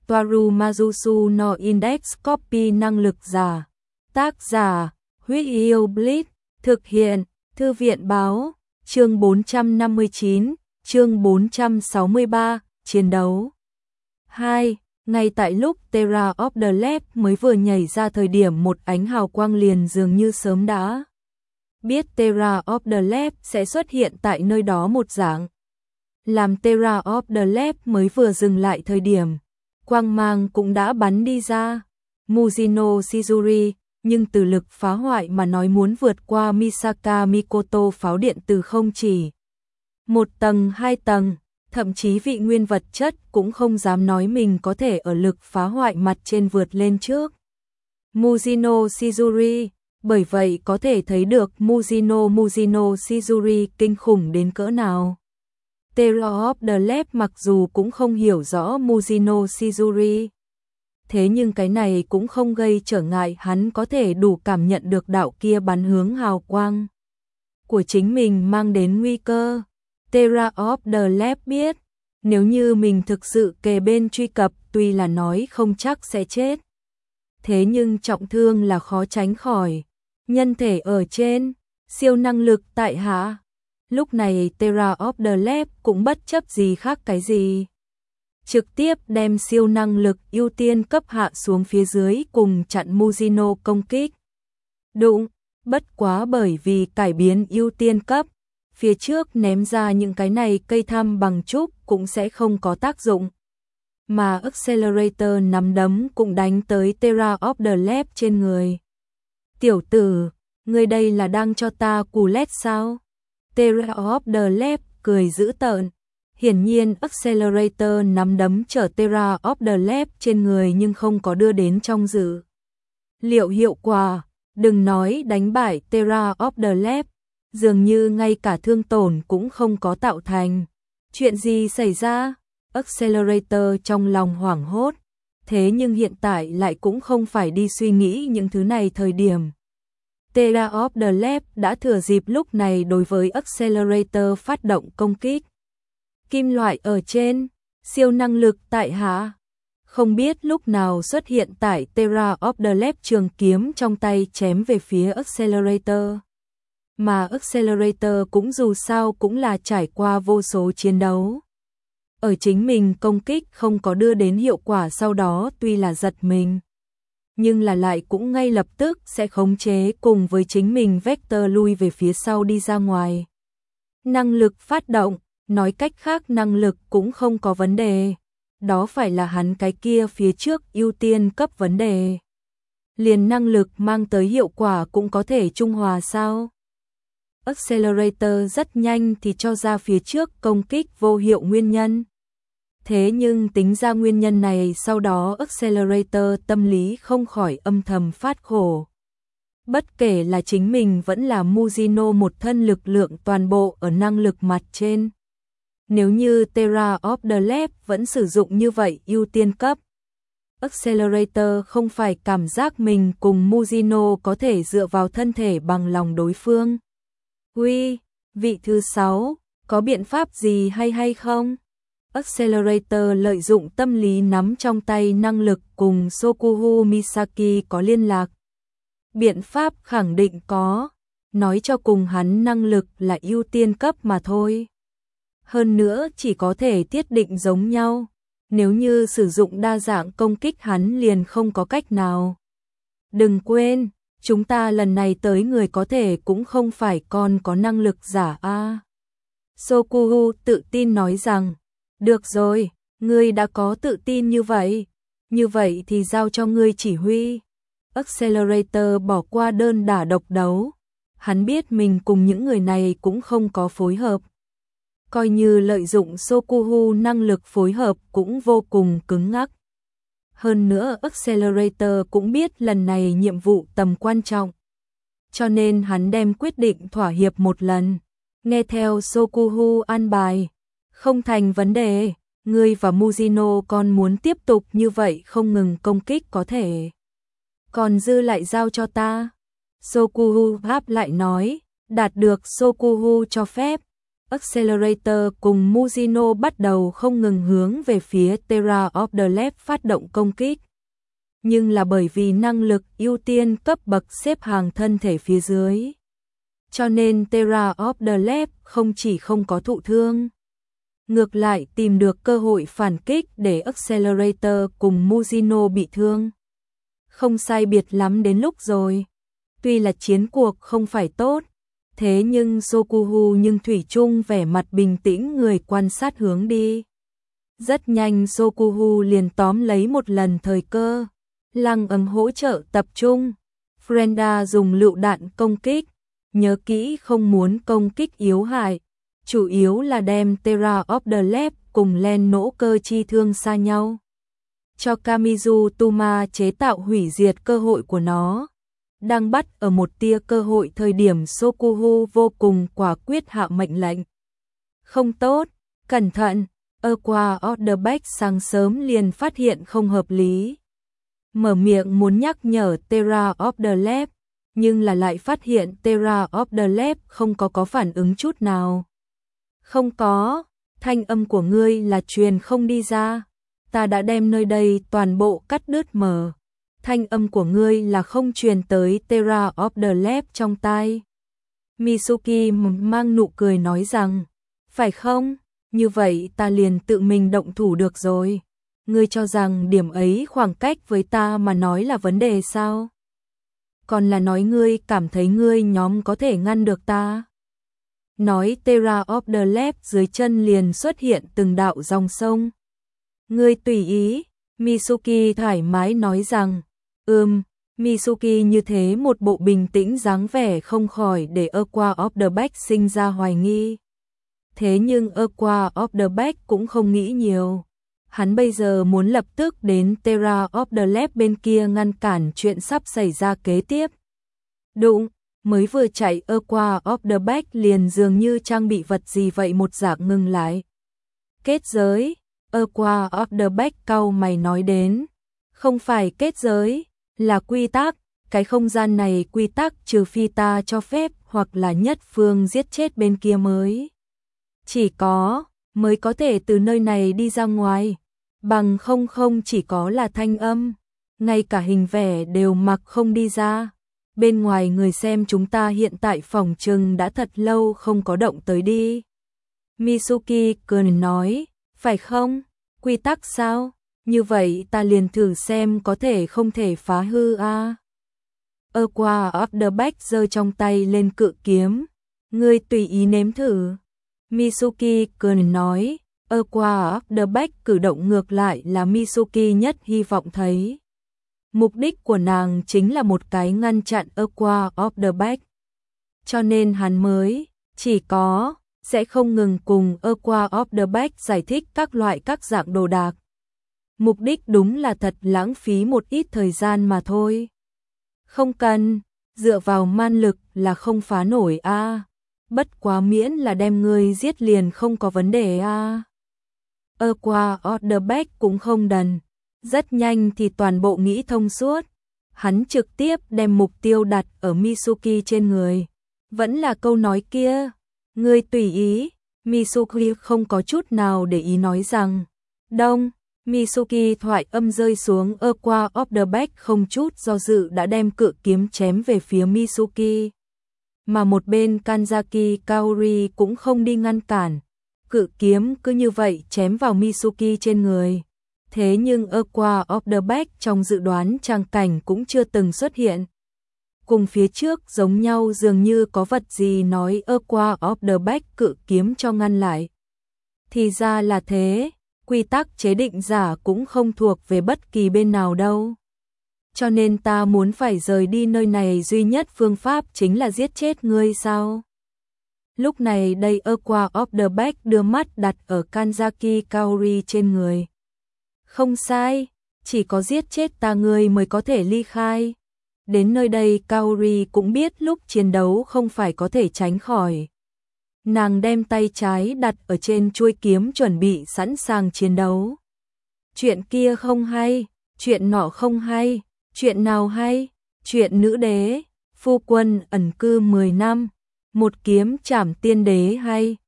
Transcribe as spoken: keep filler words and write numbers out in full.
Toaru Majusu no Index Copy năng lực giả. Tác giả, Huyết Yêu Blitz, thực hiện, Thư viện báo, chương bốn trăm năm mươi chín, chương bốn trăm sáu mươi ba, chiến đấu. hai. Ngay tại lúc Terra of the Lab mới vừa nhảy ra thời điểm một ánh hào quang liền dường như sớm đã biết Terra of the Lab sẽ xuất hiện tại nơi đó một dạng. Làm Terra of the Lab mới vừa dừng lại thời điểm, quang mang cũng đã bắn đi ra. Mujino Shizuri, nhưng từ lực phá hoại mà nói muốn vượt qua Misaka Mikoto pháo điện từ không chỉ một tầng hai tầng, thậm chí vị nguyên vật chất cũng không dám nói mình có thể ở lực phá hoại mặt trên vượt lên trước Mujino Shizuri, bởi vậy có thể thấy được Mujino Mujino Shizuri kinh khủng đến cỡ nào. Terra of the Lab mặc dù cũng không hiểu rõ Mujino Shizuri, thế nhưng cái này cũng không gây trở ngại hắn có thể đủ cảm nhận được đạo kia bắn hướng hào quang của chính mình mang đến nguy cơ. Terra of the Lab biết, nếu như mình thực sự kề bên truy cập tuy là nói không chắc sẽ chết, thế nhưng trọng thương là khó tránh khỏi. Nhân thể ở trên, siêu năng lực tại hạ. Lúc này Terra of the Lab cũng bất chấp gì khác cái gì, trực tiếp đem siêu năng lực ưu tiên cấp hạ xuống phía dưới cùng chặn Mujino công kích. Đụng, bất quá bởi vì cải biến ưu tiên cấp, phía trước ném ra những cái này cây tham bằng trúc cũng sẽ không có tác dụng. Mà Accelerator nắm đấm cũng đánh tới Terra of the Lab trên người. Tiểu tử, ngươi đây là đang cho ta cù lét sao? Terra of the Lab cười dữ tợn. Hiển nhiên Accelerator nắm đấm chở Terra of the Lab trên người nhưng không có đưa đến trong dự liệu hiệu quả. Đừng nói đánh bại Terra of the Lab, dường như ngay cả thương tổn cũng không có tạo thành. Chuyện gì xảy ra? Accelerator trong lòng hoảng hốt, thế nhưng hiện tại lại cũng không phải đi suy nghĩ những thứ này thời điểm. Terra of the Lab đã thừa dịp lúc này đối với Accelerator phát động công kích. Kim loại ở trên, siêu năng lực tại hạ. Không biết lúc nào xuất hiện tại Terra of the Lab trường kiếm trong tay chém về phía Accelerator. Mà Accelerator cũng dù sao cũng là trải qua vô số chiến đấu. Ở chính mình công kích không có đưa đến hiệu quả sau đó tuy là giật mình, nhưng là lại cũng ngay lập tức sẽ khống chế cùng với chính mình vector lui về phía sau đi ra ngoài. Năng lực phát động, nói cách khác năng lực cũng không có vấn đề, đó phải là hắn cái kia phía trước ưu tiên cấp vấn đề. Liền năng lực mang tới hiệu quả cũng có thể trung hòa sao? Accelerator rất nhanh thì cho ra phía trước công kích vô hiệu nguyên nhân. Thế nhưng tính ra nguyên nhân này sau đó Accelerator tâm lý không khỏi âm thầm phát khổ. Bất kể là chính mình vẫn là Mujino một thân lực lượng toàn bộ ở năng lực mặt trên. Nếu như Terra of the Lab vẫn sử dụng như vậy ưu tiên cấp, Accelerator không phải cảm giác mình cùng Mujino có thể dựa vào thân thể bằng lòng đối phương. Uy, vị thứ sáu, có biện pháp gì hay hay không? Accelerator lợi dụng tâm lý nắm trong tay năng lực cùng Sokuhu Misaki có liên lạc. Biện pháp khẳng định có, nói cho cùng hắn năng lực là ưu tiên cấp mà thôi. Hơn nữa chỉ có thể tiết định giống nhau, nếu như sử dụng đa dạng công kích hắn liền không có cách nào. Đừng quên, chúng ta lần này tới người có thể cũng không phải còn có năng lực giả a. À. Sokuhu tự tin nói rằng, được rồi, ngươi đã có tự tin như vậy, như vậy thì giao cho ngươi chỉ huy. Accelerator bỏ qua đơn đả độc đấu, hắn biết mình cùng những người này cũng không có phối hợp. Coi như lợi dụng Sokuhu năng lực phối hợp cũng vô cùng cứng ngắc. Hơn nữa Accelerator cũng biết lần này nhiệm vụ tầm quan trọng, cho nên hắn đem quyết định thỏa hiệp một lần, nghe theo Sokuhu an bài. Không thành vấn đề, ngươi và Mujino còn muốn tiếp tục như vậy không ngừng công kích có thể. Còn dư lại giao cho ta. Sokuhu đáp lại nói, đạt được Sokuhu cho phép. Accelerator cùng Muzino bắt đầu không ngừng hướng về phía Terra of the Lab phát động công kích. Nhưng là bởi vì năng lực ưu tiên cấp bậc xếp hàng thân thể phía dưới. Cho nên Terra of the Lab không chỉ không có thụ thương, ngược lại tìm được cơ hội phản kích để Accelerator cùng Muzino bị thương. Không sai biệt lắm đến lúc rồi. Tuy là chiến cuộc không phải tốt, thế nhưng Sokuhu nhưng thủy chung vẻ mặt bình tĩnh người quan sát hướng đi. Rất nhanh Sokuhu liền tóm lấy một lần thời cơ, lăng ấm hỗ trợ tập trung. Frenda dùng lựu đạn công kích, nhớ kỹ không muốn công kích yếu hại, chủ yếu là đem Terra of the Lab cùng Len nỗ cơ chi thương xa nhau. Cho Kamizu Tuma chế tạo hủy diệt cơ hội của nó. Đang bắt ở một tia cơ hội thời điểm Sokuhu vô cùng quả quyết hạ mệnh lệnh. Không tốt, cẩn thận, Aqua Orderback sáng sớm liền phát hiện không hợp lý. Mở miệng muốn nhắc nhở Terra of the Lab, nhưng là lại phát hiện Terra of the Lab không có có phản ứng chút nào. Không có, thanh âm của ngươi là truyền không đi ra. Ta đã đem nơi đây toàn bộ cắt đứt mở. Thanh âm của ngươi là không truyền tới Terra of the Lab trong tai. Mitsuki mang nụ cười nói rằng, phải không? Như vậy ta liền tự mình động thủ được rồi. Ngươi cho rằng điểm ấy khoảng cách với ta mà nói là vấn đề sao? Còn là nói ngươi cảm thấy ngươi nhóm có thể ngăn được ta? Nói Terra of the Lab dưới chân liền xuất hiện từng đạo dòng sông. Ngươi tùy ý, Mitsuki thoải mái nói rằng, ừm, Mitsuki như thế một bộ bình tĩnh dáng vẻ không khỏi để Aqua of the Back sinh ra hoài nghi. Thế nhưng Aqua of the Back cũng không nghĩ nhiều. Hắn bây giờ muốn lập tức đến Terra of the Lab bên kia ngăn cản chuyện sắp xảy ra kế tiếp. Đụng, mới vừa chạy Aqua of the Back liền dường như trang bị vật gì vậy một dạng ngừng lại. Kết giới, Aqua of the Back cau mày nói đến. Không phải kết giới, là quy tắc. Cái không gian này quy tắc trừ phi ta cho phép hoặc là nhất phương giết chết bên kia mới. Chỉ có, mới có thể từ nơi này đi ra ngoài. Bằng không không chỉ có là thanh âm, ngay cả hình vẽ đều mặc không đi ra. Bên ngoài người xem chúng ta hiện tại phòng trừng đã thật lâu không có động tới đi. Mitsuki cười nói, phải không? Quy tắc sao? Như vậy ta liền thử xem có thể không thể phá hư a. À? Aqua of the Back giơ trong tay lên cự kiếm. Ngươi tùy ý nếm thử. Mitsuki cười nói, Aqua of the Back cử động ngược lại là Mitsuki nhất hy vọng thấy. Mục đích của nàng chính là một cái ngăn chặn Aqua of the Back. Cho nên hắn mới, chỉ có, sẽ không ngừng cùng Aqua of the Back giải thích các loại các dạng đồ đạc. Mục đích đúng là thật lãng phí một ít thời gian mà thôi. Không cần, dựa vào man lực là không phá nổi a. À. Bất quá miễn là đem người giết liền không có vấn đề a. À. Aqua of the Back cũng không đần. Rất nhanh thì toàn bộ nghĩ thông suốt. Hắn trực tiếp đem mục tiêu đặt ở Mitsuki trên người. Vẫn là câu nói kia. Ngươi tùy ý. Mitsuki không có chút nào để ý nói rằng. Đông. Mitsuki thoại âm rơi xuống Aqua of the Back không chút do dự đã đem cự kiếm chém về phía Mitsuki. Mà một bên Kanzaki Kaori cũng không đi ngăn cản. Cự kiếm cứ như vậy chém vào Mitsuki trên người. Thế nhưng Aqua of the Back trong dự đoán tràng cảnh cũng chưa từng xuất hiện. Cùng phía trước giống nhau dường như có vật gì nói Aqua of the Back cự kiếm cho ngăn lại. Thì ra là thế, quy tắc chế định giả cũng không thuộc về bất kỳ bên nào đâu. Cho nên ta muốn phải rời đi nơi này duy nhất phương pháp chính là giết chết ngươi sao? Lúc này đây Aqua of the Back đưa mắt đặt ở Kanzaki Kaori trên người. Không sai, chỉ có giết chết ta ngươi mới có thể ly khai. Đến nơi đây Kaori cũng biết lúc chiến đấu không phải có thể tránh khỏi. Nàng đem tay trái đặt ở trên chuôi kiếm chuẩn bị sẵn sàng chiến đấu. Chuyện kia không hay, chuyện nọ không hay, chuyện nào hay, chuyện nữ đế, phu quân ẩn cư mười năm, một kiếm trảm tiên đế hay,